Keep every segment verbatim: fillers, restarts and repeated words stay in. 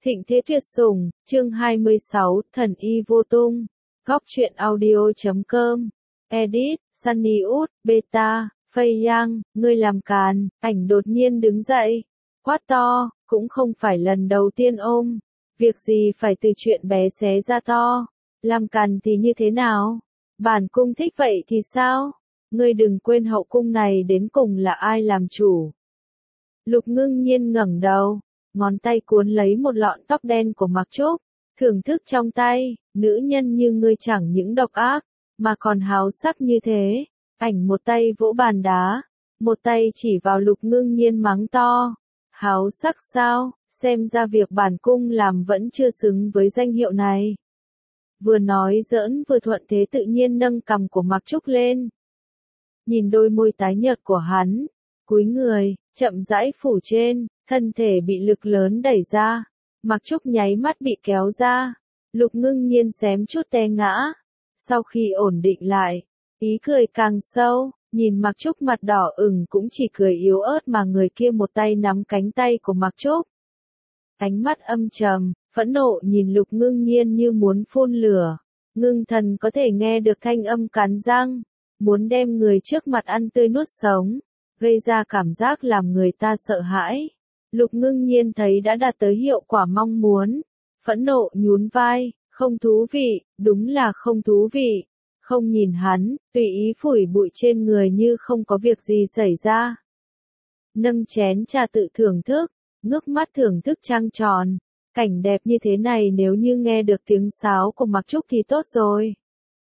Thịnh thế tuyệt sủng, chương hai mươi sáu, thần y vô tung. Góc truyện audio chấm com. Edit, Sunny Út, Beta, Phây Yang, ngươi làm càn, ảnh đột nhiên đứng dậy. Quát to, cũng không phải lần đầu tiên ôm. Việc gì phải từ chuyện bé xé ra to. Làm càn thì như thế nào? Bản cung thích vậy thì sao? Ngươi đừng quên hậu cung này đến cùng là ai làm chủ. Lục Ngưng Nhiên ngẩng đầu, ngón tay cuốn lấy một lọn tóc đen của Mặc Trúc, thưởng thức trong tay, nữ nhân như ngươi chẳng những độc ác, mà còn háo sắc như thế. Ảnh một tay vỗ bàn đá, một tay chỉ vào Lục Ngưng Nhiên mắng to. Háo sắc sao, xem ra việc bản cung làm vẫn chưa xứng với danh hiệu này. Vừa nói giỡn vừa thuận thế tự nhiên nâng cằm của Mặc Trúc lên. Nhìn đôi môi tái nhợt của hắn, cúi người, chậm rãi phủ trên, thân thể bị lực lớn đẩy ra. Mặc Trúc nháy mắt bị kéo ra. Lục Ngưng Nhiên xém chút té ngã. Sau khi ổn định lại, ý cười càng sâu, nhìn Mặc Trúc mặt đỏ ửng cũng chỉ cười yếu ớt mà người kia một tay nắm cánh tay của Mặc Trúc. Ánh mắt âm trầm, phẫn nộ nhìn Lục Ngưng Nhiên như muốn phun lửa. Ngưng Thần có thể nghe được thanh âm cắn răng, muốn đem người trước mặt ăn tươi nuốt sống, gây ra cảm giác làm người ta sợ hãi. Lục Ngưng Nhiên thấy đã đạt tới hiệu quả mong muốn, phẫn nộ nhún vai, không thú vị, đúng là không thú vị. Không nhìn hắn, tùy ý phủi bụi trên người như không có việc gì xảy ra. Nâng chén trà tự thưởng thức, ngước mắt thưởng thức trăng tròn. Cảnh đẹp như thế này nếu như nghe được tiếng sáo của Mặc Trúc thì tốt rồi.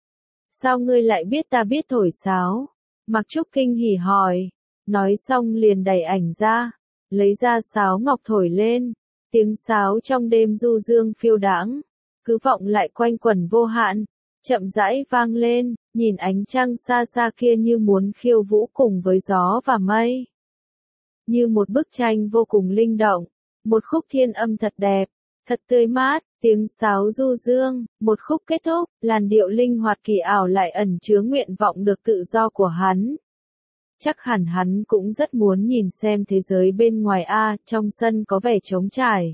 Sao ngươi lại biết ta biết thổi sáo? Mặc Trúc kinh hỉ hỏi. Nói xong liền đẩy ảnh ra, lấy ra sáo ngọc thổi lên. Tiếng sáo trong đêm du dương phiêu đãng, cứ vọng lại quanh quẩn vô hạn, chậm rãi vang lên, nhìn ánh trăng xa xa kia như muốn khiêu vũ cùng với gió và mây. Như một bức tranh vô cùng linh động, một khúc thiên âm thật đẹp, thật tươi mát, tiếng sáo du dương, một khúc kết thúc, làn điệu linh hoạt kỳ ảo lại ẩn chứa nguyện vọng được tự do của hắn. Chắc hẳn hắn cũng rất muốn nhìn xem thế giới bên ngoài a, trong sân có vẻ trống trải.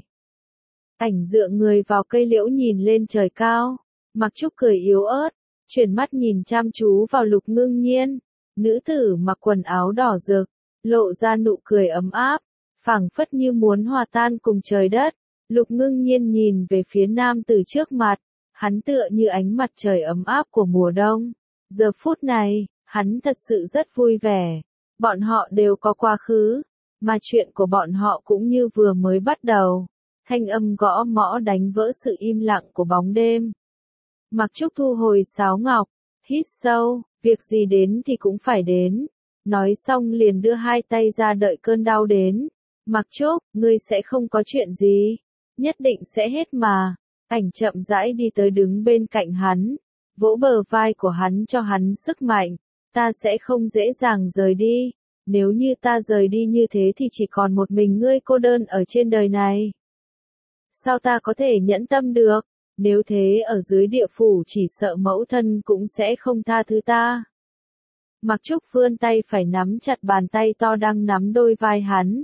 Ảnh dựa người vào cây liễu nhìn lên trời cao, Mặc Trúc cười yếu ớt, chuyển mắt nhìn chăm chú vào Lục Ngưng Nhiên, nữ tử mặc quần áo đỏ rực, lộ ra nụ cười ấm áp, phảng phất như muốn hòa tan cùng trời đất. Lục Ngưng Nhiên nhìn về phía nam tử trước mặt, hắn tựa như ánh mặt trời ấm áp của mùa đông. Giờ phút này, hắn thật sự rất vui vẻ. Bọn họ đều có quá khứ, mà chuyện của bọn họ cũng như vừa mới bắt đầu. Thanh âm gõ mõ đánh vỡ sự im lặng của bóng đêm. Mặc Trúc thu hồi sáo ngọc, hít sâu, việc gì đến thì cũng phải đến. Nói xong liền đưa hai tay ra đợi cơn đau đến. Mặc Trúc, ngươi sẽ không có chuyện gì. Nhất định sẽ hết mà. Ảnh chậm rãi đi tới đứng bên cạnh hắn, vỗ bờ vai của hắn cho hắn sức mạnh. Ta sẽ không dễ dàng rời đi. Nếu như ta rời đi như thế thì chỉ còn một mình ngươi cô đơn ở trên đời này. Sao ta có thể nhẫn tâm được? Nếu thế ở dưới địa phủ chỉ sợ mẫu thân cũng sẽ không tha thứ ta. Mặc Trúc vươn tay phải nắm chặt bàn tay to đang nắm đôi vai hắn.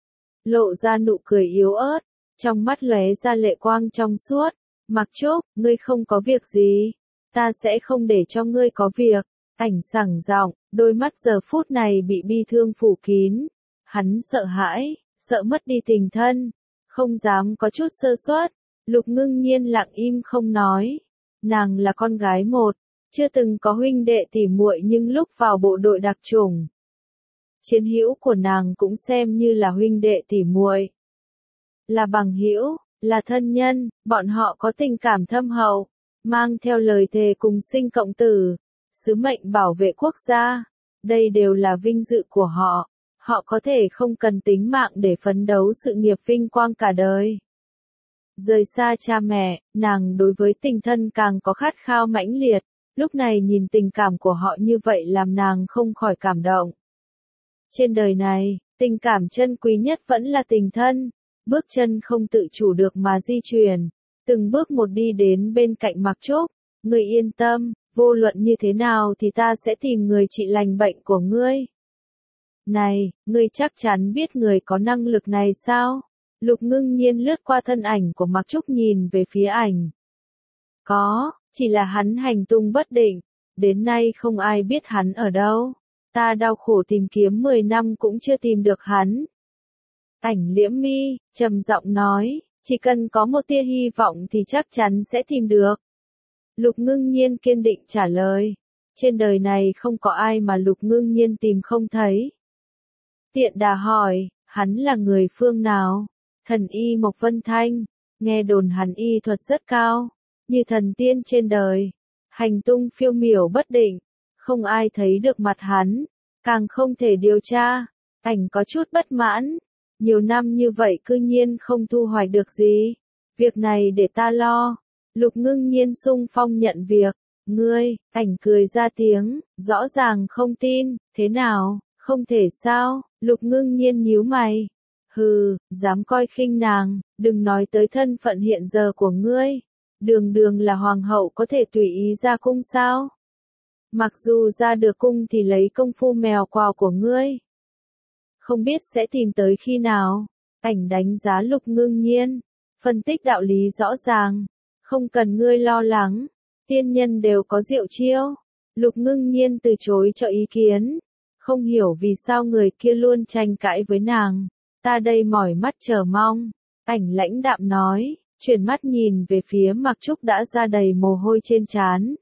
Lộ ra nụ cười yếu ớt, trong mắt lóe ra lệ quang trong suốt. Mặc Trúc, ngươi không có việc gì. Ta sẽ không để cho ngươi có việc. Ảnh sảng giọng, đôi mắt giờ phút này bị bi thương phủ kín. Hắn sợ hãi, sợ mất đi tình thân, không dám có chút sơ suất. Lục Ngưng Nhiên lặng im không nói. Nàng là con gái một, chưa từng có huynh đệ tỉ muội nhưng lúc vào bộ đội đặc chủng, chiến hữu của nàng cũng xem như là huynh đệ tỉ muội, là bằng hữu, là thân nhân, bọn họ có tình cảm thâm hậu, mang theo lời thề cùng sinh cộng tử, sứ mệnh bảo vệ quốc gia. Đây đều là vinh dự của họ. Họ có thể không cần tính mạng để phấn đấu sự nghiệp vinh quang cả đời. Rời xa cha mẹ, nàng đối với tình thân càng có khát khao mãnh liệt. Lúc này nhìn tình cảm của họ như vậy làm nàng không khỏi cảm động. Trên đời này, tình cảm chân quý nhất vẫn là tình thân. Bước chân không tự chủ được mà di chuyển. Từng bước một đi đến bên cạnh Mặc Trúc. Ngươi yên tâm, vô luận như thế nào thì ta sẽ tìm người trị lành bệnh của ngươi. Này, ngươi chắc chắn biết người có năng lực này sao? Lục Ngưng Nhiên lướt qua thân ảnh của Mạc Trúc nhìn về phía ảnh. Có, chỉ là hắn hành tung bất định, đến nay không ai biết hắn ở đâu. Ta đau khổ tìm kiếm mười năm cũng chưa tìm được hắn. Ảnh liễm mi, trầm giọng nói, chỉ cần có một tia hy vọng thì chắc chắn sẽ tìm được. Lục Ngưng Nhiên kiên định trả lời, trên đời này không có ai mà Lục Ngưng Nhiên tìm không thấy. Tiện đà hỏi, hắn là người phương nào? Thần y Mộc Vân Thanh, nghe đồn hắn y thuật rất cao, như thần tiên trên đời, hành tung phiêu miểu bất định, không ai thấy được mặt hắn, càng không thể điều tra. Ảnh có chút bất mãn, nhiều năm như vậy cư nhiên không thu hoạch được gì, việc này để ta lo. Lục Ngưng Nhiên sung phong nhận việc, ngươi, ảnh cười ra tiếng, rõ ràng không tin, thế nào, không thể sao? Lục Ngưng Nhiên nhíu mày, hừ, dám coi khinh nàng, đừng nói tới thân phận hiện giờ của ngươi, đường đường là hoàng hậu có thể tùy ý ra cung sao? Mặc dù ra được cung thì lấy công phu mèo quào của ngươi, không biết sẽ tìm tới khi nào. Ảnh đánh giá Lục Ngưng Nhiên, phân tích đạo lý rõ ràng, không cần ngươi lo lắng, tiên nhân đều có diệu chiêu. Lục Ngưng Nhiên từ chối cho ý kiến, không hiểu vì sao người kia luôn tranh cãi với nàng, ta đây mỏi mắt chờ mong. Ảnh lãnh đạm nói, chuyển mắt nhìn về phía Mạc Trúc đã ra đầy mồ hôi trên trán.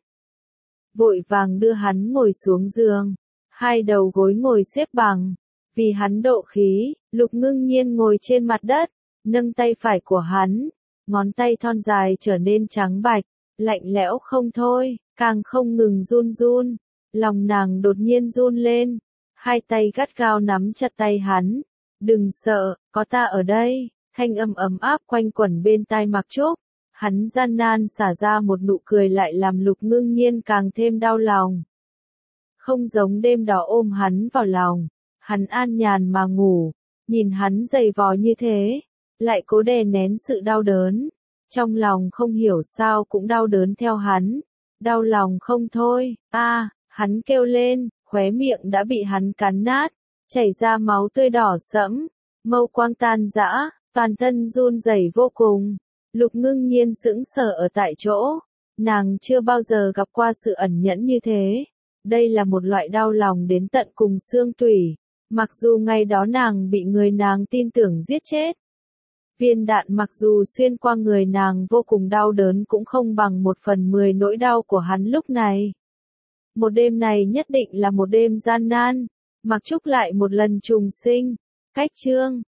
Vội vàng đưa hắn ngồi xuống giường, hai đầu gối ngồi xếp bằng, vì hắn độ khí. Lục Ngưng Nhiên ngồi trên mặt đất, nâng tay phải của hắn, ngón tay thon dài trở nên trắng bạch, lạnh lẽo không thôi, càng không ngừng run run. Lòng nàng đột nhiên run lên, hai tay gắt gao nắm chặt tay hắn. Đừng sợ, có ta ở đây. Thanh âm ấm áp quanh quẩn bên tai Mạc Trúc. Hắn gian nan xả ra một nụ cười lại làm Lục Ngưng Nhiên càng thêm đau lòng. Không giống đêm đó ôm hắn vào lòng, hắn an nhàn mà ngủ, nhìn hắn giày vò như thế, lại cố đè nén sự đau đớn. Trong lòng không hiểu sao cũng đau đớn theo hắn, đau lòng không thôi. A, à, hắn kêu lên, khóe miệng đã bị hắn cắn nát, chảy ra máu tươi đỏ sẫm, mâu quang tan rã, toàn thân run rẩy vô cùng. Lục Ngưng Nhiên sững sờ ở tại chỗ, nàng chưa bao giờ gặp qua sự ẩn nhẫn như thế. Đây là một loại đau lòng đến tận cùng xương tủy, mặc dù ngày đó nàng bị người nàng tin tưởng giết chết. Viên đạn mặc dù xuyên qua người nàng vô cùng đau đớn cũng không bằng một phần mười nỗi đau của hắn lúc này. Một đêm này nhất định là một đêm gian nan, Mạc Trúc lại một lần trùng sinh. Cách chương